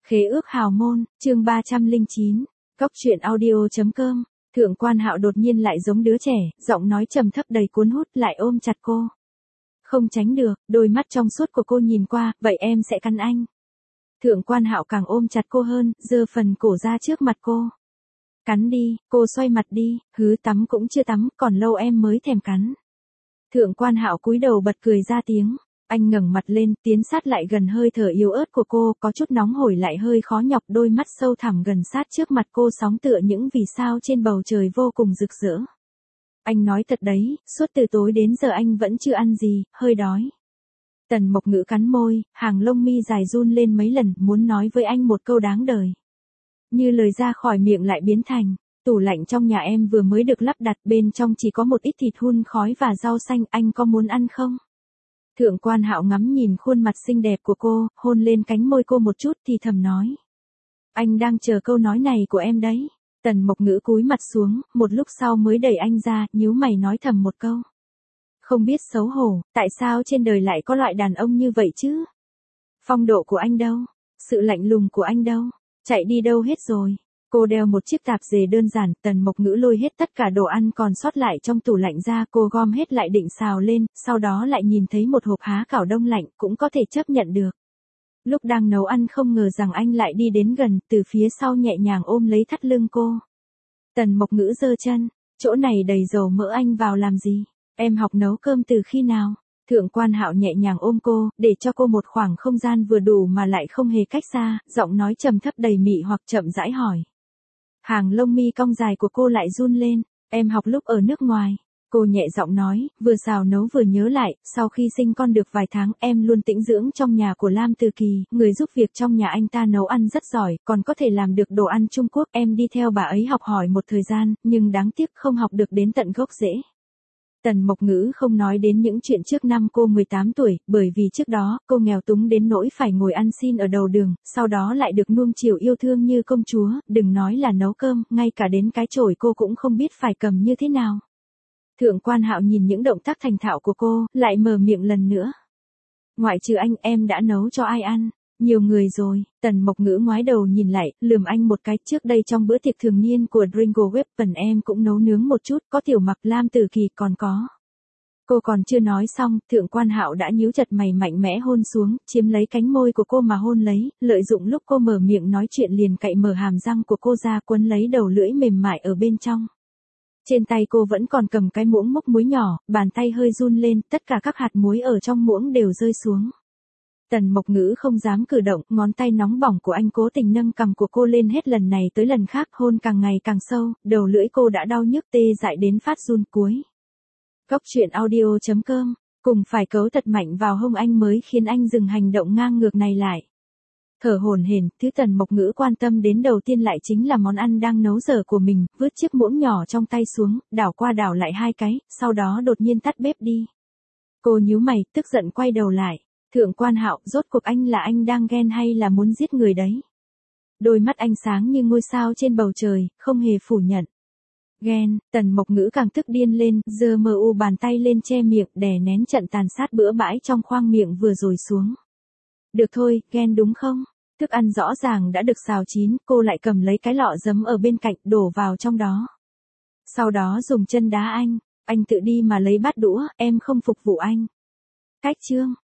Khế ước hào môn, chương 309, Cóc truyện audio.com. Thượng Quan Hạo đột nhiên lại giống đứa trẻ, giọng nói trầm thấp đầy cuốn hút lại ôm chặt cô. Không tránh được, đôi mắt trong suốt của cô nhìn qua, vậy em sẽ cắn anh. Thượng Quan Hạo càng ôm chặt cô hơn, giơ phần cổ ra trước mặt cô. Cắn đi, cô xoay mặt đi, hứ tắm cũng chưa tắm, còn lâu em mới thèm cắn. Thượng Quan Hạo cúi đầu bật cười ra tiếng. Anh ngẩng mặt lên, tiến sát lại gần hơi thở yếu ớt của cô, có chút nóng hổi lại hơi khó nhọc, đôi mắt sâu thẳm gần sát trước mặt cô sóng tựa những vì sao trên bầu trời vô cùng rực rỡ. Anh nói thật đấy, suốt từ tối đến giờ anh vẫn chưa ăn gì, hơi đói. Tần Mộc Ngữ cắn môi, hàng lông mi dài run lên mấy lần, muốn nói với anh một câu đáng đời. Như lời ra khỏi miệng lại biến thành, tủ lạnh trong nhà em vừa mới được lắp đặt, bên trong chỉ có một ít thịt hun khói và rau xanh, anh có muốn ăn không? Thượng Quan Hạo ngắm nhìn khuôn mặt xinh đẹp của cô, hôn lên cánh môi cô một chút thì thầm nói. Anh đang chờ câu nói này của em đấy. Tần Mộc Ngữ cúi mặt xuống, một lúc sau mới đẩy anh ra, nhíu mày nói thầm một câu. Không biết xấu hổ, tại sao trên đời lại có loại đàn ông như vậy chứ? Phong độ của anh đâu? Sự lạnh lùng của anh đâu? Chạy đi đâu hết rồi? Cô đeo một chiếc tạp dề đơn giản, Tần Mộc Ngữ lôi hết tất cả đồ ăn còn sót lại trong tủ lạnh ra, cô gom hết lại định xào lên, sau đó lại nhìn thấy một hộp há cảo đông lạnh, cũng có thể chấp nhận được. Lúc đang nấu ăn không ngờ rằng anh lại đi đến gần, từ phía sau nhẹ nhàng ôm lấy thắt lưng cô. Tần Mộc Ngữ giơ chân, chỗ này đầy dầu mỡ, anh vào làm gì? Em học nấu cơm từ khi nào? Thượng Quan Hạo nhẹ nhàng ôm cô, để cho cô một khoảng không gian vừa đủ mà lại không hề cách xa, giọng nói trầm thấp đầy mị hoặc chậm rãi hỏi. Hàng lông mi cong dài của cô lại run lên, em học lúc ở nước ngoài. Cô nhẹ giọng nói, vừa xào nấu vừa nhớ lại, sau khi sinh con được vài tháng em luôn tĩnh dưỡng trong nhà của Lam Từ Kỳ, người giúp việc trong nhà anh ta nấu ăn rất giỏi, còn có thể làm được đồ ăn Trung Quốc, em đi theo bà ấy học hỏi một thời gian, nhưng đáng tiếc không học được đến tận gốc rễ. Tần Mộc Ngữ không nói đến những chuyện trước năm cô 18 tuổi, bởi vì trước đó, cô nghèo túng đến nỗi phải ngồi ăn xin ở đầu đường, sau đó lại được nuông chiều yêu thương như công chúa, đừng nói là nấu cơm, ngay cả đến cái chổi cô cũng không biết phải cầm như thế nào. Thượng Quan Hạo nhìn những động tác thành thạo của cô, lại mở miệng lần nữa. Ngoại trừ anh, em đã nấu cho ai ăn? Nhiều người rồi. Tần Mộc Ngữ ngoái đầu nhìn lại, lườm anh một cái. Trước đây trong bữa tiệc thường niên của Dringo Weapon em cũng nấu nướng một chút, có Tiểu Mặc, Lam Từ Kỳ còn có. Cô còn chưa nói xong, Thượng Quan Hạo đã nhíu chặt mày mạnh mẽ hôn xuống, chiếm lấy cánh môi của cô mà hôn lấy, lợi dụng lúc cô mở miệng nói chuyện liền cạy mở hàm răng của cô ra, quấn lấy đầu lưỡi mềm mại ở bên trong. Trên tay cô vẫn còn cầm cái muỗng múc muối nhỏ, bàn tay hơi run lên, tất cả các hạt muối ở trong muỗng đều rơi xuống. Tần Mộc Ngữ không dám cử động, ngón tay nóng bỏng của anh cố tình nâng cằm của cô lên hết lần này tới lần khác, hôn càng ngày càng sâu, đầu lưỡi cô đã đau nhức tê dại đến phát run cuối. Cóc truyện audio.com, cùng phải cấu thật mạnh vào hông anh mới khiến anh dừng hành động ngang ngược này lại. Thở hổn hển, thứ Tần Mộc Ngữ quan tâm đến đầu tiên lại chính là món ăn đang nấu dở của mình, vứt chiếc muỗng nhỏ trong tay xuống, đảo qua đảo lại hai cái, sau đó đột nhiên tắt bếp đi. Cô nhíu mày, tức giận quay đầu lại. Thượng Quan Hạo, rốt cuộc anh là anh đang ghen hay là muốn giết người đấy? Đôi mắt anh sáng như ngôi sao trên bầu trời, không hề phủ nhận. Ghen. Tần Mộc Ngữ càng tức điên lên, giơ bàn tay lên che miệng, đè nén trận tàn sát bữa bãi trong khoang miệng vừa rồi xuống. Được thôi, ghen đúng không? Thức ăn rõ ràng đã được xào chín, cô lại cầm lấy cái lọ giấm ở bên cạnh, đổ vào trong đó. Sau đó dùng chân đá anh tự đi mà lấy bát đũa, em không phục vụ anh. Cách chương.